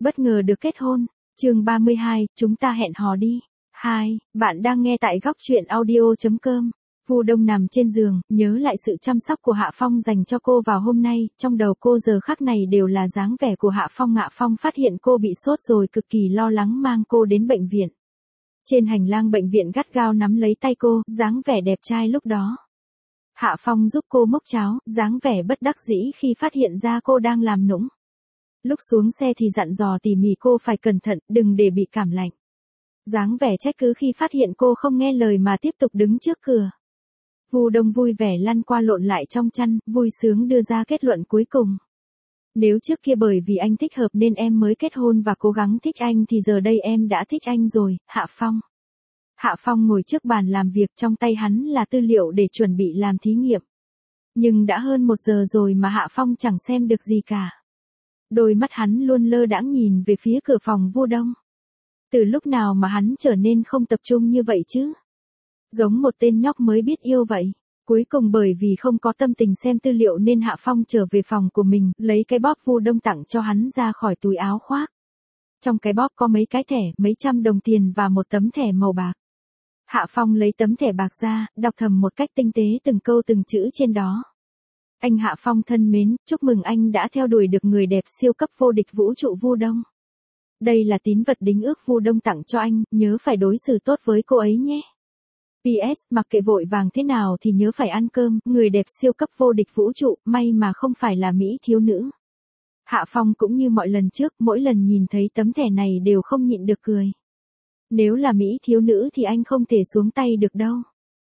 Bất ngờ được kết hôn. Chương 32, chúng ta hẹn hò đi. 2, bạn đang nghe tại góc truyện audio.com. Vu Đông nằm trên giường, nhớ lại sự chăm sóc của Hạ Phong dành cho cô vào hôm nay, trong đầu cô giờ khắc này đều là dáng vẻ của Hạ Phong. Hạ Phong phát hiện cô bị sốt rồi cực kỳ lo lắng mang cô đến bệnh viện. Trên hành lang bệnh viện gắt gao nắm lấy tay cô, dáng vẻ đẹp trai lúc đó. Hạ Phong giúp cô múc cháo, dáng vẻ bất đắc dĩ khi phát hiện ra cô đang làm nũng. Lúc xuống xe thì dặn dò tỉ mỉ cô phải cẩn thận, đừng để bị cảm lạnh. Dáng vẻ trách cứ khi phát hiện cô không nghe lời mà tiếp tục đứng trước cửa. Vu Đông vui vẻ lăn qua lộn lại trong chăn, vui sướng đưa ra kết luận cuối cùng. Nếu trước kia bởi vì anh thích hợp nên em mới kết hôn và cố gắng thích anh thì giờ đây em đã thích anh rồi, Hạ Phong. Hạ Phong ngồi trước bàn làm việc, trong tay hắn là tư liệu để chuẩn bị làm thí nghiệm. Nhưng đã hơn 1 giờ rồi mà Hạ Phong chẳng xem được gì cả. Đôi mắt hắn luôn lơ đãng nhìn về phía cửa phòng Vu Đông. Từ lúc nào mà hắn trở nên không tập trung như vậy chứ? Giống một tên nhóc mới biết yêu vậy. Cuối cùng bởi vì không có tâm tình xem tư liệu nên Hạ Phong trở về phòng của mình, lấy cái bóp Vu Đông tặng cho hắn ra khỏi túi áo khoác. Trong cái bóp có mấy cái thẻ, mấy trăm đồng tiền và một tấm thẻ màu bạc. Hạ Phong lấy tấm thẻ bạc ra, đọc thầm một cách tinh tế từng câu từng chữ trên đó. Anh Hạ Phong thân mến, chúc mừng anh đã theo đuổi được người đẹp siêu cấp vô địch vũ trụ Vu Đông. Đây là tín vật đính ước Vu Đông tặng cho anh, nhớ phải đối xử tốt với cô ấy nhé. PS, mặc kệ vội vàng thế nào thì nhớ phải ăn cơm, người đẹp siêu cấp vô địch vũ trụ, may mà không phải là Mỹ thiếu nữ. Hạ Phong cũng như mọi lần trước, mỗi lần nhìn thấy tấm thẻ này đều không nhịn được cười. Nếu là Mỹ thiếu nữ thì anh không thể xuống tay được đâu.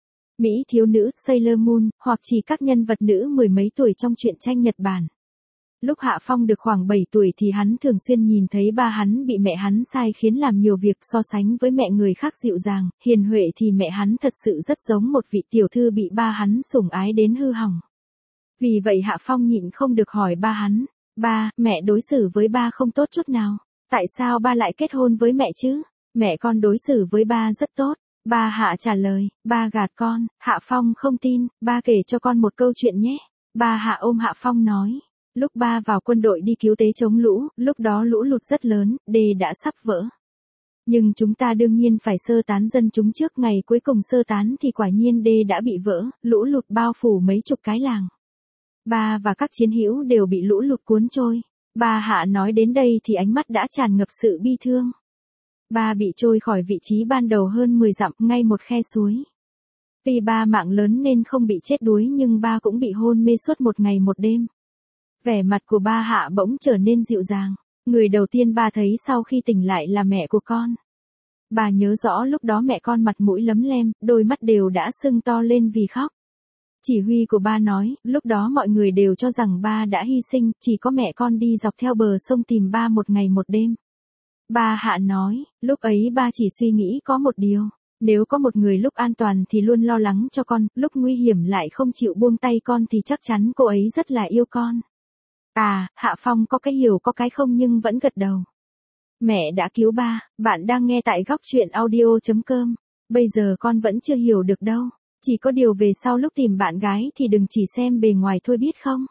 Mỹ thiếu nữ, Sailor Moon, hoặc chỉ các nhân vật nữ mười mấy tuổi trong truyện tranh Nhật Bản. Lúc Hạ Phong được khoảng 7 tuổi thì hắn thường xuyên nhìn thấy ba hắn bị mẹ hắn sai khiến làm nhiều việc, so sánh với mẹ người khác dịu dàng, hiền huệ thì mẹ hắn thật sự rất giống một vị tiểu thư bị ba hắn sủng ái đến hư hỏng. Vì vậy Hạ Phong nhịn không được hỏi ba hắn, ba, mẹ đối xử với ba không tốt chút nào, tại sao ba lại kết hôn với mẹ chứ? Mẹ con đối xử với ba rất tốt. Ba Hạ trả lời, ba gạt con. Hạ Phong không tin, ba kể cho con một câu chuyện nhé. Ba Hạ ôm Hạ Phong nói, lúc ba vào quân đội đi cứu tế chống lũ, lúc đó lũ lụt rất lớn, đê đã sắp vỡ. Nhưng chúng ta đương nhiên phải sơ tán dân chúng trước, ngày cuối cùng sơ tán thì quả nhiên đê đã bị vỡ, lũ lụt bao phủ mấy chục cái làng. Ba và các chiến hữu đều bị lũ lụt cuốn trôi. Ba Hạ nói đến đây thì ánh mắt đã tràn ngập sự bi thương. Ba bị trôi khỏi vị trí ban đầu hơn 10 dặm, ngay một khe suối. Tuy ba mạng lớn nên không bị chết đuối nhưng ba cũng bị hôn mê suốt 1 ngày 1 đêm. Vẻ mặt của ba Hạ bỗng trở nên dịu dàng. Người đầu tiên ba thấy sau khi tỉnh lại là mẹ của con. Bà nhớ rõ lúc đó mẹ con mặt mũi lấm lem, đôi mắt đều đã sưng to lên vì khóc. Chỉ huy của ba nói, lúc đó mọi người đều cho rằng ba đã hy sinh, chỉ có mẹ con đi dọc theo bờ sông tìm ba 1 ngày 1 đêm. Ba Hạ nói, lúc ấy ba chỉ suy nghĩ có một điều, nếu có một người lúc an toàn thì luôn lo lắng cho con, lúc nguy hiểm lại không chịu buông tay con thì chắc chắn cô ấy rất là yêu con. À, Hạ Phong có cái hiểu có cái không nhưng vẫn gật đầu. Mẹ đã cứu ba, bạn đang nghe tại góc truyện audio.com. Bây giờ con vẫn chưa hiểu được đâu, chỉ có điều về sau lúc tìm bạn gái thì đừng chỉ xem bề ngoài thôi biết không.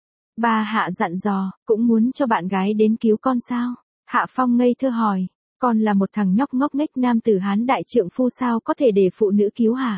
Ba Hạ dặn dò, cũng muốn cho bạn gái đến cứu con sao? Hạ Phong ngây thơ hỏi, con là một thằng nhóc ngốc nghếch nam tử Hán đại trượng phu sao có thể để phụ nữ cứu hả?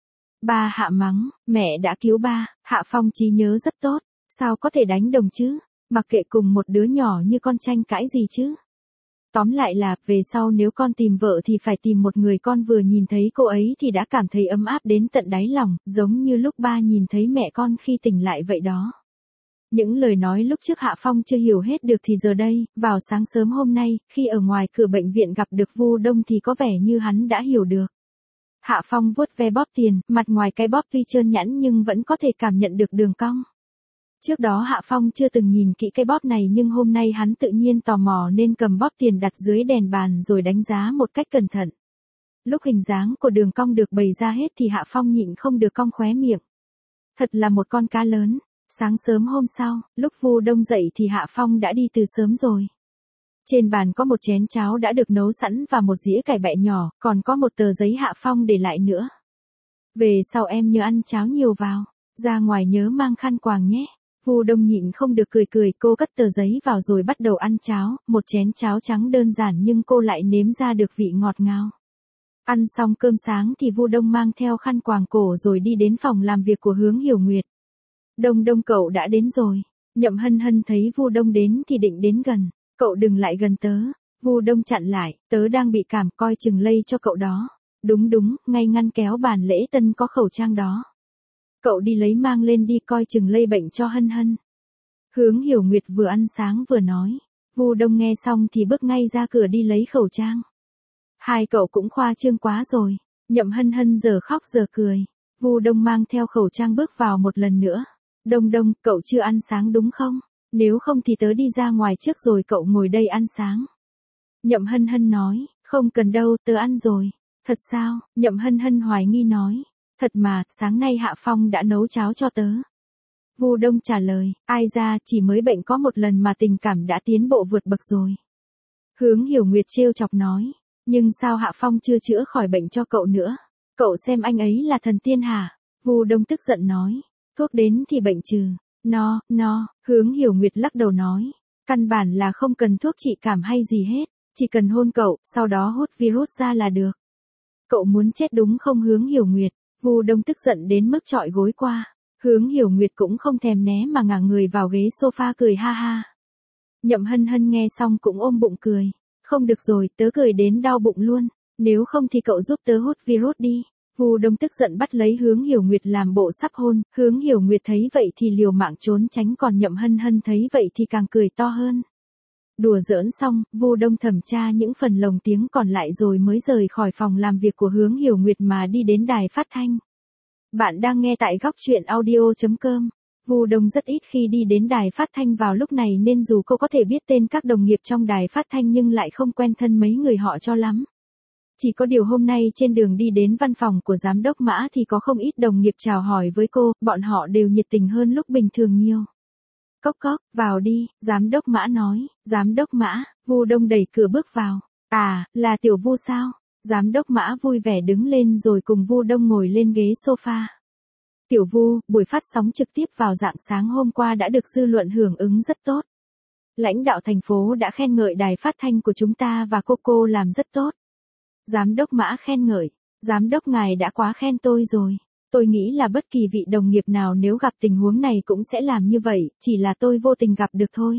Ba Hạ mắng, mẹ đã cứu ba. Hạ Phong trí nhớ rất tốt, sao có thể đánh đồng chứ? Mặc kệ cùng một đứa nhỏ như con tranh cãi gì chứ? Tóm lại là, về sau nếu con tìm vợ thì phải tìm một người con vừa nhìn thấy cô ấy thì đã cảm thấy ấm áp đến tận đáy lòng, giống như lúc ba nhìn thấy mẹ con khi tỉnh lại vậy đó. Những lời nói lúc trước Hạ Phong chưa hiểu hết được thì giờ đây, vào sáng sớm hôm nay, khi ở ngoài cửa bệnh viện gặp được Vu Đông thì có vẻ như hắn đã hiểu được. Hạ Phong vuốt ve bóp tiền, mặt ngoài cái bóp tuy trơn nhẵn nhưng vẫn có thể cảm nhận được đường cong. Trước đó Hạ Phong chưa từng nhìn kỹ cái bóp này nhưng hôm nay hắn tự nhiên tò mò nên cầm bóp tiền đặt dưới đèn bàn rồi đánh giá một cách cẩn thận. Lúc hình dáng của đường cong được bày ra hết thì Hạ Phong nhịn không được cong khóe miệng. Thật là một con cá lớn. Sáng sớm hôm sau, lúc Vu Đông dậy thì Hạ Phong đã đi từ sớm rồi. Trên bàn có một chén cháo đã được nấu sẵn và một dĩa cải bẹ nhỏ, còn có một tờ giấy Hạ Phong để lại nữa. Về sau em nhớ ăn cháo nhiều vào, ra ngoài nhớ mang khăn quàng nhé. Vu Đông nhịn không được cười cười, cô cất tờ giấy vào rồi bắt đầu ăn cháo, một chén cháo trắng đơn giản nhưng cô lại nếm ra được vị ngọt ngào. Ăn xong cơm sáng thì Vu Đông mang theo khăn quàng cổ rồi đi đến phòng làm việc của Hướng Hiểu Nguyệt. Đông Đông cậu đã đến rồi. Nhậm Hân Hân thấy Vu Đông đến thì định đến gần. Cậu đừng lại gần tớ. Vu Đông chặn lại, tớ đang bị cảm, coi chừng lây cho cậu đó. Đúng đúng, ngay ngăn kéo bàn lễ tân có khẩu trang đó. Cậu đi lấy mang lên đi, coi chừng lây bệnh cho Hân Hân. Hướng Hiểu Nguyệt vừa ăn sáng vừa nói. Vu Đông nghe xong thì bước ngay ra cửa đi lấy khẩu trang. Hai cậu cũng khoa trương quá rồi. Nhậm Hân Hân giờ khóc giờ cười. Vu Đông mang theo khẩu trang bước vào một lần nữa. Đông Đông, cậu chưa ăn sáng đúng không? Nếu không thì tớ đi ra ngoài trước rồi cậu ngồi đây ăn sáng. Nhậm Hân Hân nói, không cần đâu, tớ ăn rồi. Thật sao? Nhậm Hân Hân hoài nghi nói. Thật mà, sáng nay Hạ Phong đã nấu cháo cho tớ. Vu Đông trả lời, ai ra, chỉ mới bệnh có một lần mà tình cảm đã tiến bộ vượt bậc rồi. Hướng Hiểu Nguyệt trêu chọc nói, nhưng sao Hạ Phong chưa chữa khỏi bệnh cho cậu nữa? Cậu xem anh ấy là thần tiên hả? Vu Đông tức giận nói, thuốc đến thì bệnh trừ. No, Hướng Hiểu Nguyệt lắc đầu nói, căn bản là không cần thuốc trị cảm hay gì hết, chỉ cần hôn cậu, sau đó hút virus ra là được. Cậu muốn chết đúng không Hướng Hiểu Nguyệt? Vu Đông tức giận đến mức trọi gối qua. Hướng Hiểu Nguyệt cũng không thèm né mà ngả người vào ghế sofa cười ha ha. Nhậm Hân Hân nghe xong cũng ôm bụng cười. Không được rồi, tớ cười đến đau bụng luôn. Nếu không thì cậu giúp tớ hút virus đi. Vu Đông tức giận bắt lấy Hướng Hiểu Nguyệt làm bộ sắp hôn. Hướng Hiểu Nguyệt thấy vậy thì liều mạng trốn tránh, còn Nhậm Hân Hân thấy vậy thì càng cười to hơn. Đùa giỡn xong, Vu Đông thẩm tra những phần lồng tiếng còn lại rồi mới rời khỏi phòng làm việc của Hướng Hiểu Nguyệt mà đi đến đài phát thanh. Bạn đang nghe tại góc truyện audio.com. Vu Đông rất ít khi đi đến đài phát thanh vào lúc này nên dù cô có thể biết tên các đồng nghiệp trong đài phát thanh nhưng lại không quen thân mấy người họ cho lắm. Chỉ có điều hôm nay trên đường đi đến văn phòng của giám đốc Mã thì có không ít đồng nghiệp chào hỏi với cô, bọn họ đều nhiệt tình hơn lúc bình thường nhiều. Cốc cốc, vào đi, giám đốc Mã nói. Giám đốc Mã, Vu Đông đẩy cửa bước vào. À, là Tiểu Vu sao? Giám đốc Mã vui vẻ đứng lên rồi cùng Vu Đông ngồi lên ghế sofa. Tiểu Vu, buổi phát sóng trực tiếp vào rạng sáng hôm qua đã được dư luận hưởng ứng rất tốt. Lãnh đạo thành phố đã khen ngợi đài phát thanh của chúng ta và cô làm rất tốt. Giám đốc Mã khen ngợi. Giám đốc ngài đã quá khen tôi rồi. Tôi nghĩ là bất kỳ vị đồng nghiệp nào nếu gặp tình huống này cũng sẽ làm như vậy, chỉ là tôi vô tình gặp được thôi.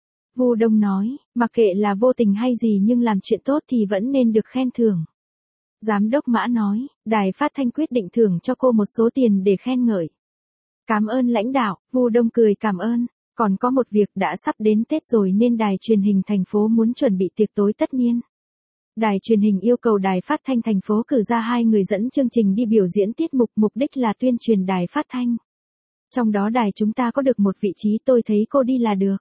Vu Đông nói, mặc kệ là vô tình hay gì nhưng làm chuyện tốt thì vẫn nên được khen thưởng. Giám đốc Mã nói, đài phát thanh quyết định thưởng cho cô một số tiền để khen ngợi. Cảm ơn lãnh đạo, Vu Đông cười cảm ơn. Còn có một việc, đã sắp đến Tết rồi nên đài truyền hình thành phố muốn chuẩn bị tiệc tối tất niên. Đài truyền hình yêu cầu đài phát thanh thành phố cử ra 2 người dẫn chương trình đi biểu diễn tiết mục, mục đích là tuyên truyền đài phát thanh. Trong đó đài chúng ta có được một vị trí, tôi thấy cô đi là được.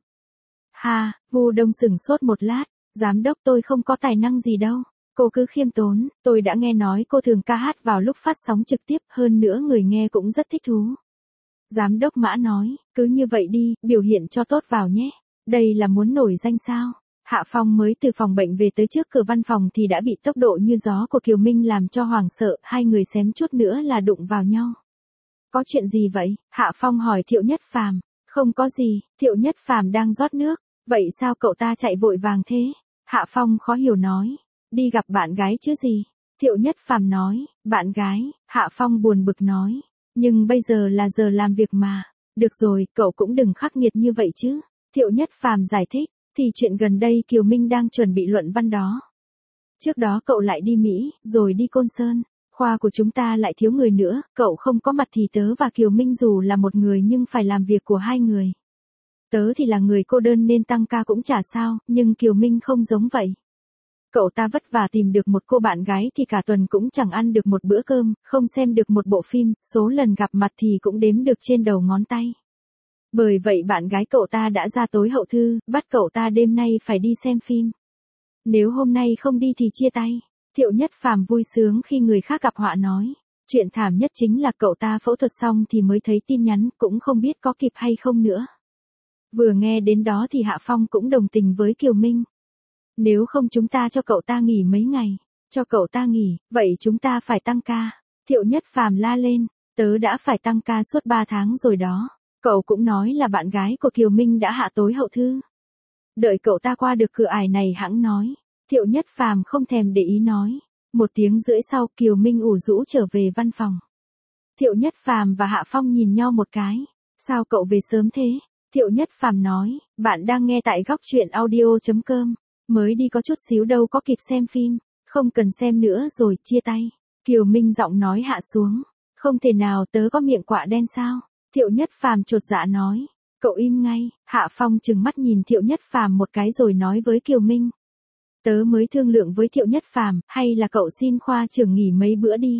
Ha, Vu Đông sửng sốt một lát, giám đốc tôi không có tài năng gì đâu. Cô cứ khiêm tốn, tôi đã nghe nói cô thường ca hát vào lúc phát sóng trực tiếp, hơn nữa người nghe cũng rất thích thú. Giám đốc Mã nói, cứ như vậy đi, biểu hiện cho tốt vào nhé. Đây là muốn nổi danh sao? Hạ Phong mới từ phòng bệnh về tới trước cửa văn phòng thì đã bị tốc độ như gió của Kiều Minh làm cho hoảng sợ, hai người xém chút nữa là đụng vào nhau. Có chuyện gì vậy? Hạ Phong hỏi Thiệu Nhất Phàm. Không có gì, Thiệu Nhất Phàm đang rót nước. Vậy sao cậu ta chạy vội vàng thế? Hạ Phong khó hiểu nói. Đi gặp bạn gái chứ gì? Thiệu Nhất Phàm nói. Bạn gái? Hạ Phong buồn bực nói. Nhưng bây giờ là giờ làm việc mà. Được rồi, cậu cũng đừng khắc nghiệt như vậy chứ. Thiệu Nhất Phàm giải thích. Thì chuyện gần đây Kiều Minh đang chuẩn bị luận văn đó. Trước đó cậu lại đi Mỹ, rồi đi Côn Sơn. Khoa của chúng ta lại thiếu người nữa, cậu không có mặt thì tớ và Kiều Minh dù là một người nhưng phải làm việc của 2 người. Tớ thì là người cô đơn nên tăng ca cũng chả sao, nhưng Kiều Minh không giống vậy. Cậu ta vất vả tìm được một cô bạn gái thì cả tuần cũng chẳng ăn được một bữa cơm, không xem được một bộ phim, số lần gặp mặt thì cũng đếm được trên đầu ngón tay. Bởi vậy bạn gái cậu ta đã ra tối hậu thư, bắt cậu ta đêm nay phải đi xem phim. Nếu hôm nay không đi thì chia tay. Thiệu Nhất Phàm vui sướng khi người khác gặp họa nói. Chuyện thảm nhất chính là cậu ta phẫu thuật xong thì mới thấy tin nhắn, cũng không biết có kịp hay không nữa. Vừa nghe đến đó thì Hạ Phong cũng đồng tình với Kiều Minh. Nếu không chúng ta cho cậu ta nghỉ mấy ngày. Cho cậu ta nghỉ, vậy chúng ta phải tăng ca. Thiệu Nhất Phàm la lên. Tớ đã phải tăng ca suốt 3 tháng rồi đó. Cậu cũng nói là bạn gái của Kiều Minh đã hạ tối hậu thư. Đợi cậu ta qua được cửa ải này hẵng nói. Thiệu Nhất Phàm không thèm để ý nói. 1 tiếng rưỡi sau Kiều Minh ủ rũ trở về văn phòng. Thiệu Nhất Phàm và Hạ Phong nhìn nhau một cái. Sao cậu về sớm thế? Thiệu Nhất Phàm nói, bạn đang nghe tại góc truyện audio.com. Mới đi có chút xíu đâu có kịp xem phim. Không cần xem nữa rồi, chia tay. Kiều Minh giọng nói hạ xuống. Không thể nào, tớ có miệng quạ đen sao? Thiệu Nhất Phàm chột dạ nói. Cậu im ngay. Hạ Phong trừng mắt nhìn Thiệu Nhất Phàm một cái rồi nói với Kiều Minh. Tớ mới thương lượng với Thiệu Nhất Phàm, hay là cậu xin khoa trưởng nghỉ mấy bữa đi.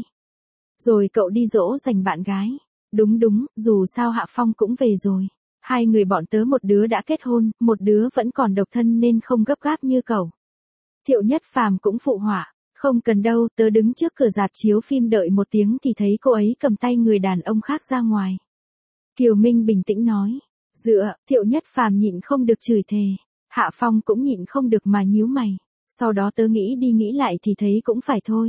Rồi cậu đi dỗ dành bạn gái. Đúng, dù sao Hạ Phong cũng về rồi. 2 người bọn tớ một đứa đã kết hôn, một đứa vẫn còn độc thân nên không gấp gáp như cậu. Thiệu Nhất Phàm cũng phụ họa. Không cần đâu, tớ đứng trước cửa rạp chiếu phim đợi 1 tiếng thì thấy cô ấy cầm tay người đàn ông khác ra ngoài. Kiều Minh bình tĩnh nói. Thiệu Nhất Phàm nhịn không được chửi thề. Hạ Phong cũng nhịn không được mà nhíu mày. Sau đó tớ nghĩ đi nghĩ lại thì thấy cũng phải thôi.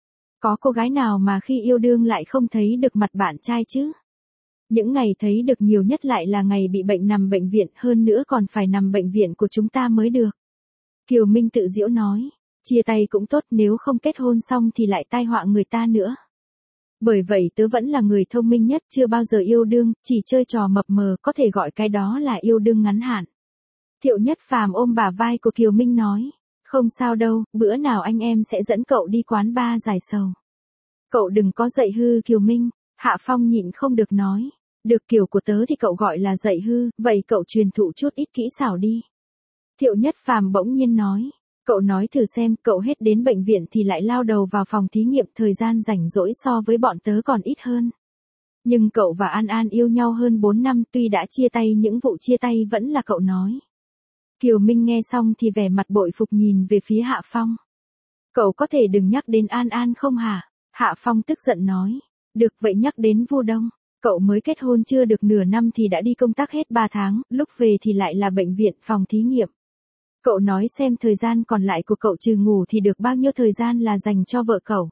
Có cô gái nào mà khi yêu đương lại không thấy được mặt bạn trai chứ? Những ngày thấy được nhiều nhất lại là ngày bị bệnh nằm bệnh viện, hơn nữa còn phải nằm bệnh viện của chúng ta mới được. Kiều Minh tự giễu nói. Chia tay cũng tốt, nếu không kết hôn xong thì lại tai họa người ta nữa. Bởi vậy tớ vẫn là người thông minh nhất, chưa bao giờ yêu đương, chỉ chơi trò mập mờ, có thể gọi cái đó là yêu đương ngắn hạn. Thiệu Nhất Phàm ôm bả vai của Kiều Minh nói. Không sao đâu, bữa nào anh em sẽ dẫn cậu đi quán bar giải sầu. Cậu đừng có dạy hư Kiều Minh. Hạ Phong nhịn không được nói. Được, kiểu của tớ thì cậu gọi là dạy hư, vậy cậu truyền thụ chút ít kỹ xảo đi. Thiệu Nhất Phàm bỗng nhiên nói. Cậu nói thử xem, cậu hết đến bệnh viện thì lại lao đầu vào phòng thí nghiệm, thời gian rảnh rỗi so với bọn tớ còn ít hơn. Nhưng cậu và An An yêu nhau hơn 4 năm, tuy đã chia tay, những vụ chia tay vẫn là cậu nói. Kiều Minh nghe xong thì vẻ mặt bội phục nhìn về phía Hạ Phong. Cậu có thể đừng nhắc đến An An không hả? Hạ Phong tức giận nói. Được, vậy nhắc đến Vu Đông. Cậu mới kết hôn chưa được nửa năm thì đã đi công tác hết 3 tháng, lúc về thì lại là bệnh viện, phòng thí nghiệm. Cậu nói xem thời gian còn lại của cậu trừ ngủ thì được bao nhiêu thời gian là dành cho vợ cậu.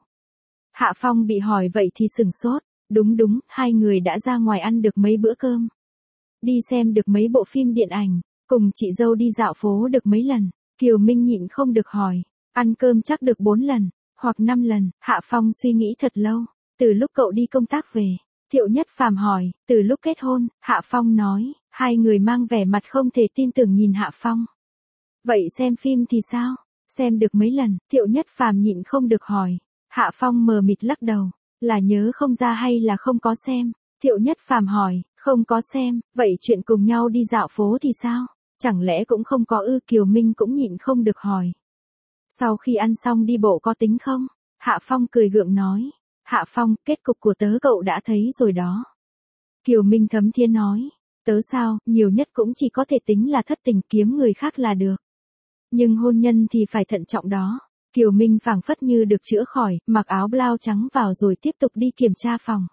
Hạ Phong bị hỏi vậy thì sửng sốt. Đúng, 2 người đã ra ngoài ăn được mấy bữa cơm. Đi xem được mấy bộ phim điện ảnh, cùng chị dâu đi dạo phố được mấy lần. Kiều Minh nhịn không được hỏi. Ăn cơm chắc được 4 lần, hoặc 5 lần. Hạ Phong suy nghĩ thật lâu. Từ lúc cậu đi công tác về. Thiệu Nhất Phàm hỏi. Từ lúc kết hôn. Hạ Phong nói. 2 người mang vẻ mặt không thể tin tưởng nhìn Hạ Phong. Vậy xem phim thì sao? Xem được mấy lần? Thiệu Nhất Phàm nhịn không được hỏi. Hạ Phong mờ mịt lắc đầu. Là nhớ không ra hay là không có xem? Thiệu Nhất Phàm hỏi. Không có xem. Vậy chuyện cùng nhau đi dạo phố thì sao? Chẳng lẽ cũng không có ư? Kiều Minh cũng nhịn không được hỏi. Sau khi ăn xong đi bộ có tính không? Hạ Phong cười gượng nói. Hạ Phong, kết cục của tớ cậu đã thấy rồi đó. Kiều Minh thấm thiên nói. Tớ sao, nhiều nhất cũng chỉ có thể tính là thất tình, kiếm người khác là được. Nhưng hôn nhân thì phải thận trọng đó. Kiều Minh phảng phất như được chữa khỏi, mặc áo blau trắng vào rồi tiếp tục đi kiểm tra phòng.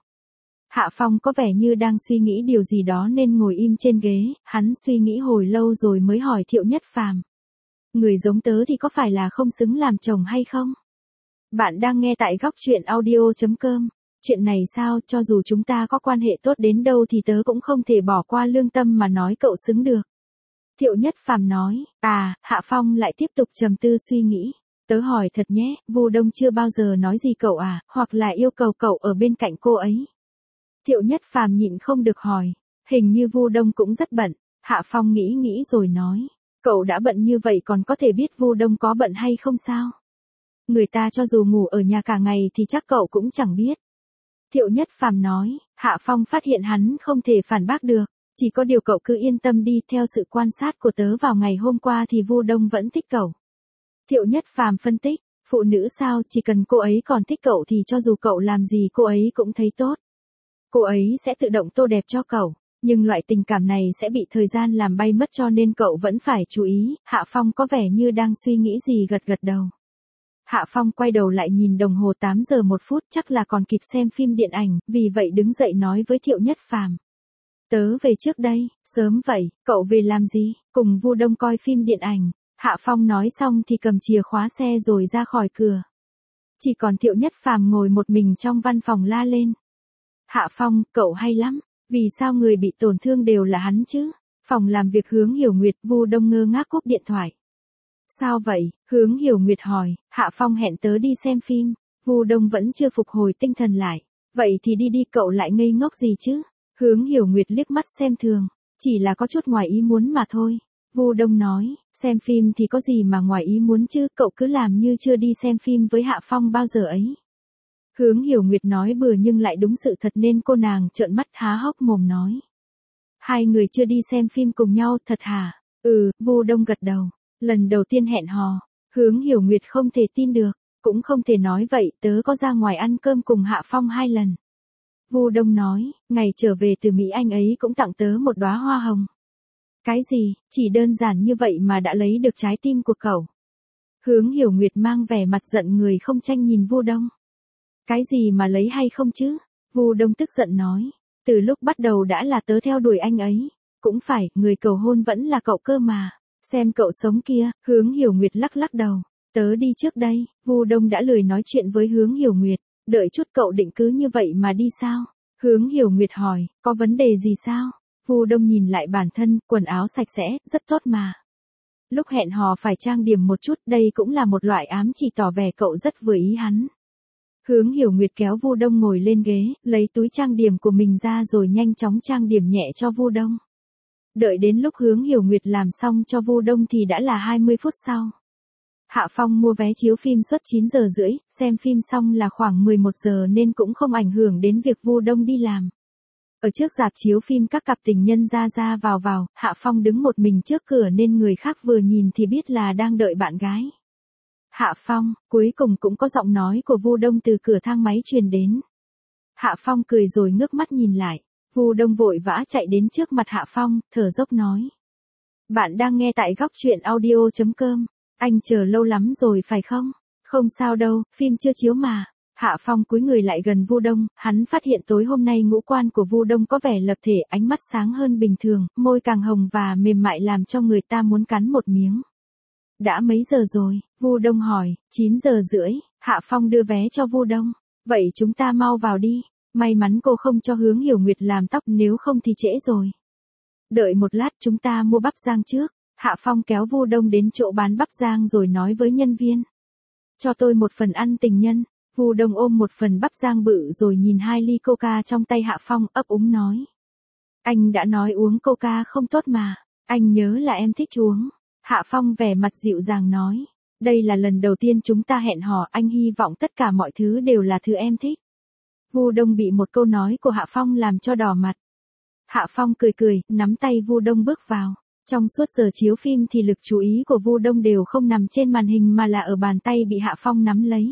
Hạ Phong có vẻ như đang suy nghĩ điều gì đó nên ngồi im trên ghế, hắn suy nghĩ hồi lâu rồi mới hỏi Thiệu Nhất Phàm. Người giống tớ thì có phải là không xứng làm chồng hay không? Bạn đang nghe tại góc truyện audio.com. Chuyện này sao, cho dù chúng ta có quan hệ tốt đến đâu thì tớ cũng không thể bỏ qua lương tâm mà nói cậu xứng được. Thiệu Nhất Phàm nói. Hạ Phong lại tiếp tục trầm tư suy nghĩ. Tớ hỏi thật nhé, Vu Đông chưa bao giờ nói gì cậu à, hoặc là yêu cầu cậu ở bên cạnh cô ấy? Thiệu Nhất Phàm nhịn không được hỏi. Hình như Vu Đông cũng rất bận. Hạ Phong nghĩ rồi nói. Cậu đã bận như vậy còn có thể biết Vu Đông có bận hay không sao? Người ta cho dù ngủ ở nhà cả ngày thì chắc cậu cũng chẳng biết. Thiệu Nhất Phàm nói. Hạ Phong phát hiện hắn không thể phản bác được. Chỉ có điều cậu cứ yên tâm đi, theo sự quan sát của tớ vào ngày hôm qua thì Vu Đông vẫn thích cậu. Thiệu Nhất Phàm phân tích. Phụ nữ sao, chỉ cần cô ấy còn thích cậu thì cho dù cậu làm gì cô ấy cũng thấy tốt. Cô ấy sẽ tự động tô đẹp cho cậu. Nhưng loại tình cảm này sẽ bị thời gian làm bay mất cho nên cậu vẫn phải chú ý. Hạ Phong có vẻ như đang suy nghĩ gì gật đầu. Hạ Phong quay đầu lại nhìn đồng hồ 8 giờ 1 phút, chắc là còn kịp xem phim điện ảnh, vì vậy đứng dậy nói với Thiệu Nhất Phàm. Tớ về trước đây. Sớm vậy, cậu về làm gì? Cùng Vu Đông coi phim điện ảnh. Hạ Phong nói xong thì cầm chìa khóa xe rồi ra khỏi cửa. Chỉ còn Thiệu Nhất Phàm ngồi một mình trong văn phòng la lên. Hạ Phong, cậu hay lắm. Vì sao người bị tổn thương đều là hắn chứ? Phòng làm việc Hướng Hiểu Nguyệt, Vu Đông ngơ ngác cúp điện thoại. Sao vậy? Hướng Hiểu Nguyệt hỏi, Hạ Phong hẹn tớ đi xem phim. Vu Đông vẫn chưa phục hồi tinh thần lại. Vậy thì đi đi, cậu lại ngây ngốc gì chứ? Hướng Hiểu Nguyệt liếc mắt xem thường. Chỉ là có chút ngoài ý muốn mà thôi. Vu Đông nói, xem phim thì có gì mà ngoài ý muốn chứ, cậu cứ làm như chưa đi xem phim với Hạ Phong bao giờ ấy. Hướng Hiểu Nguyệt nói bừa nhưng lại đúng sự thật nên cô nàng trợn mắt há hốc mồm nói. Hai người chưa đi xem phim cùng nhau thật hả? Ừ, Vu Đông gật đầu. Lần đầu tiên hẹn hò. Hướng Hiểu Nguyệt không thể tin được. Cũng không thể nói vậy, tớ có ra ngoài ăn cơm cùng Hạ Phong 2 lần. Vu Đông nói, ngày trở về từ Mỹ anh ấy cũng tặng tớ một đóa hoa hồng. Cái gì, chỉ đơn giản như vậy mà đã lấy được trái tim của cậu. Hướng Hiểu Nguyệt mang vẻ mặt giận người không tranh nhìn Vu Đông. Cái gì mà lấy hay không chứ? Vu Đông tức giận nói, từ lúc bắt đầu đã là tớ theo đuổi anh ấy. Cũng phải, người cầu hôn vẫn là cậu cơ mà. Xem cậu sống kia, Hướng Hiểu Nguyệt lắc lắc đầu. Tớ đi trước đây, Vu Đông đã lười nói chuyện với Hướng Hiểu Nguyệt. Đợi chút cậu định cứ như vậy mà đi sao? Hướng Hiểu Nguyệt hỏi, có vấn đề gì sao? Vu Đông nhìn lại bản thân, quần áo sạch sẽ, rất tốt mà. Lúc hẹn hò phải trang điểm một chút, đây cũng là một loại ám chỉ tỏ vẻ cậu rất vừa ý hắn. Hướng Hiểu Nguyệt kéo Vu Đông ngồi lên ghế, lấy túi trang điểm của mình ra rồi nhanh chóng trang điểm nhẹ cho Vu Đông. Đợi đến lúc Hướng Hiểu Nguyệt làm xong cho Vu Đông thì đã là 20 phút sau. Hạ Phong mua vé chiếu phim suất 9 giờ rưỡi, xem phim xong là khoảng 11 giờ nên cũng không ảnh hưởng đến việc Vu Đông đi làm. Ở trước rạp chiếu phim các cặp tình nhân ra vào, Hạ Phong đứng một mình trước cửa nên người khác vừa nhìn thì biết là đang đợi bạn gái. Hạ Phong, cuối cùng cũng có giọng nói của Vu Đông từ cửa thang máy truyền đến. Hạ Phong cười rồi ngước mắt nhìn lại. Vu Đông vội vã chạy đến trước mặt Hạ Phong, thở dốc nói. Bạn đang nghe tại góc truyện audio.com. Anh chờ lâu lắm rồi phải không? Không sao đâu, phim chưa chiếu mà. Hạ Phong cúi người lại gần Vu Đông, hắn phát hiện tối hôm nay ngũ quan của Vu Đông có vẻ lập thể, ánh mắt sáng hơn bình thường, môi càng hồng và mềm mại làm cho người ta muốn cắn một miếng. Đã mấy giờ rồi? Vu Đông hỏi. 9 giờ rưỡi. Hạ Phong đưa vé cho Vu Đông. Vậy chúng ta mau vào đi. May mắn cô không cho Hướng Hiểu Nguyệt làm tóc, nếu không thì trễ rồi. Đợi một lát, chúng ta mua bắp rang trước. Hạ Phong kéo Vu Đông đến chỗ bán bắp rang rồi nói với nhân viên. Cho tôi một phần ăn tình nhân. Vu Đông ôm một phần bắp rang bự rồi nhìn 2 ly coca trong tay Hạ Phong, ấp úng nói. Anh đã nói uống coca không tốt mà. Anh nhớ là em thích uống. Hạ Phong vẻ mặt dịu dàng nói. Đây là lần đầu tiên chúng ta hẹn hò, anh hy vọng tất cả mọi thứ đều là thứ em thích. Vu Đông bị một câu nói của Hạ Phong làm cho đỏ mặt. Hạ Phong cười, nắm tay Vu Đông bước vào. Trong suốt giờ chiếu phim thì lực chú ý của Vu Đông đều không nằm trên màn hình mà là ở bàn tay bị Hạ Phong nắm lấy.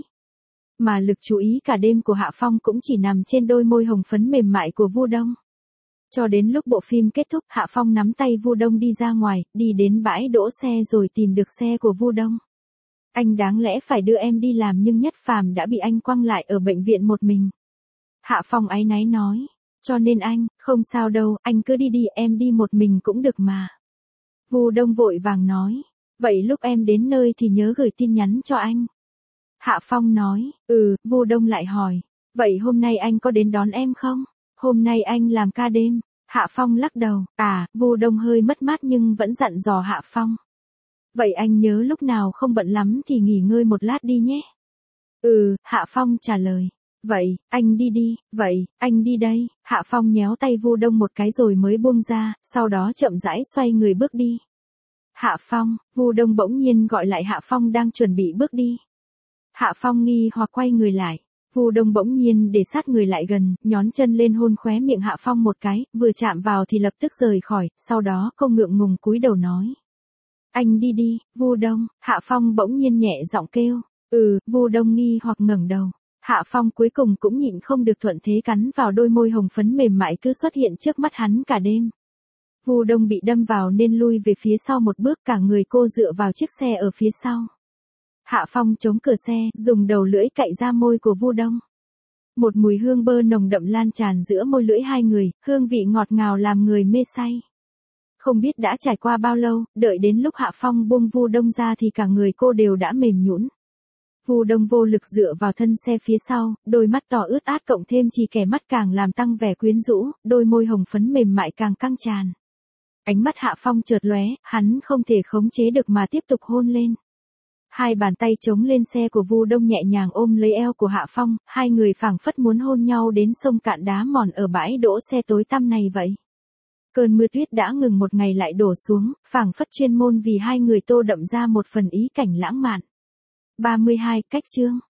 Mà lực chú ý cả đêm của Hạ Phong cũng chỉ nằm trên đôi môi hồng phấn mềm mại của Vu Đông. Cho đến lúc bộ phim kết thúc, Hạ Phong nắm tay Vu Đông đi ra ngoài, đi đến bãi đỗ xe rồi tìm được xe của Vu Đông. Anh đáng lẽ phải đưa em đi làm nhưng Nhất Phàm đã bị anh quăng lại ở bệnh viện một mình. Hạ Phong áy náy nói. Cho nên anh, không sao đâu, anh cứ đi đi, em đi một mình cũng được mà. Vu Đông vội vàng nói. Vậy lúc em đến nơi thì nhớ gửi tin nhắn cho anh. Hạ Phong nói. Vu Đông lại hỏi. Vậy hôm nay anh có đến đón em không? Hôm nay anh làm ca đêm. Hạ Phong lắc đầu. Vu Đông hơi mất mát nhưng vẫn dặn dò Hạ Phong. Vậy anh nhớ lúc nào không bận lắm thì nghỉ ngơi một lát đi nhé. Hạ Phong trả lời. Vậy, anh đi đi, vậy, anh đi đây. Hạ Phong nhéo tay Vu Đông một cái rồi mới buông ra, sau đó chậm rãi xoay người bước đi. Hạ Phong, Vu Đông bỗng nhiên gọi lại Hạ Phong đang chuẩn bị bước đi. Hạ Phong nghi hoặc quay người lại. Vu Đông bỗng nhiên để sát người lại gần, nhón chân lên hôn khóe miệng Hạ Phong một cái, vừa chạm vào thì lập tức rời khỏi, sau đó không ngượng ngùng cúi đầu nói. Anh đi đi, Vu Đông. Hạ Phong bỗng nhiên nhẹ giọng kêu. Vu Đông nghi hoặc ngẩng đầu. Hạ Phong cuối cùng cũng nhịn không được thuận thế cắn vào đôi môi hồng phấn mềm mại cứ xuất hiện trước mắt hắn cả đêm. Vu Đông bị đâm vào nên lui về phía sau một bước, cả người cô dựa vào chiếc xe ở phía sau. Hạ Phong chống cửa xe, dùng đầu lưỡi cạy ra môi của Vu Đông. Một mùi hương bơ nồng đậm lan tràn giữa môi lưỡi hai người, hương vị ngọt ngào làm người mê say. Không biết đã trải qua bao lâu, đợi đến lúc Hạ Phong buông Vu Đông ra thì cả người cô đều đã mềm nhũn. Vu Đông vô lực dựa vào thân xe phía sau, đôi mắt to ướt át cộng thêm chỉ kẻ mắt càng làm tăng vẻ quyến rũ, đôi môi hồng phấn mềm mại càng căng tràn. Ánh mắt Hạ Phong chợt lóe, hắn không thể khống chế được mà tiếp tục hôn lên. Hai bàn tay chống lên xe của Vu Đông nhẹ nhàng ôm lấy eo của Hạ Phong, hai người phảng phất muốn hôn nhau đến sông cạn đá mòn ở bãi đỗ xe tối tăm này vậy. Cơn mưa tuyết đã ngừng một ngày lại đổ xuống, phảng phất chuyên môn vì hai người tô đậm ra một phần ý cảnh lãng mạn. 32 cách chương